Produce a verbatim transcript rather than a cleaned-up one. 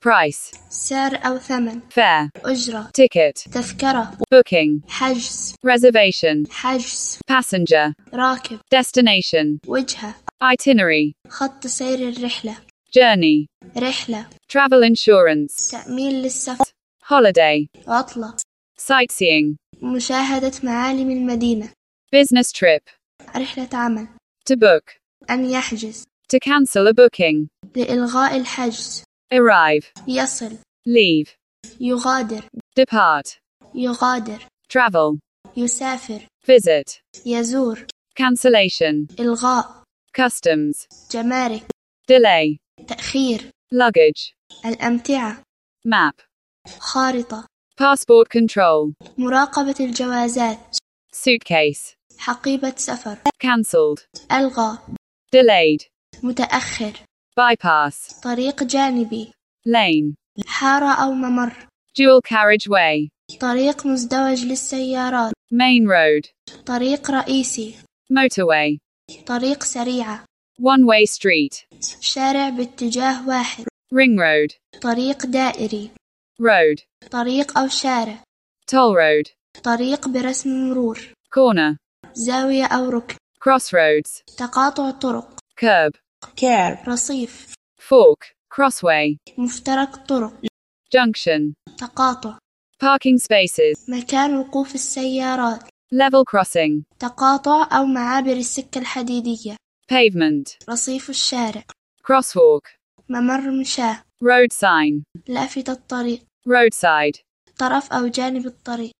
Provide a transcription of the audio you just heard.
price, سعر أو ثمن. fare, أجرة. ticket, تذكرة. booking, حجز. reservation, حجز. passenger, راكب. destination, وجهة. itinerary, خط سير الرحلة. journey, رحلة. travel insurance, تأمين للسفر. holiday, عطلة. sightseeing, مشاهدة معالم المدينة. business trip, رحلة عمل. to book, أن يحجز. to cancel a booking, لإلغاء الحجز. arrive, يصل. leave, يغادر. depart, يغادر. travel, يسافر. visit, يزور. cancellation, إلغاء. customs, جمارك. delay, تأخير. luggage, الأمتعة. map, خارطة. passport control, مراقبة الجوازات. suitcase, حقيبة سفر. cancelled, ألغى. delayed, متأخر. bypass, طريق جانبي. lane, حارة أو ممر. dual carriageway, طريق مزدوج للسيارات. main road, طريق رئيسي. motorway, طريق سريعة. one-way street, شارع باتجاه واحد. ring road, طريق دائري. road, طريق أو شارع. toll road, طريق برسم مرور. corner, زاوية أو ركن. crossroads, تقاطع طرق. curb, كيرب. رصيف. fork, crossway, مفترق طرق. junction, تقاطع. parking spaces, مكان وقوف السيارات. level crossing, تقاطع أو معابر السكة الحديدية. pavement, رصيف الشارع. crosswalk, ممر مشاة. road sign, لافتة الطريق. roadside, طرف أو جانب الطريق.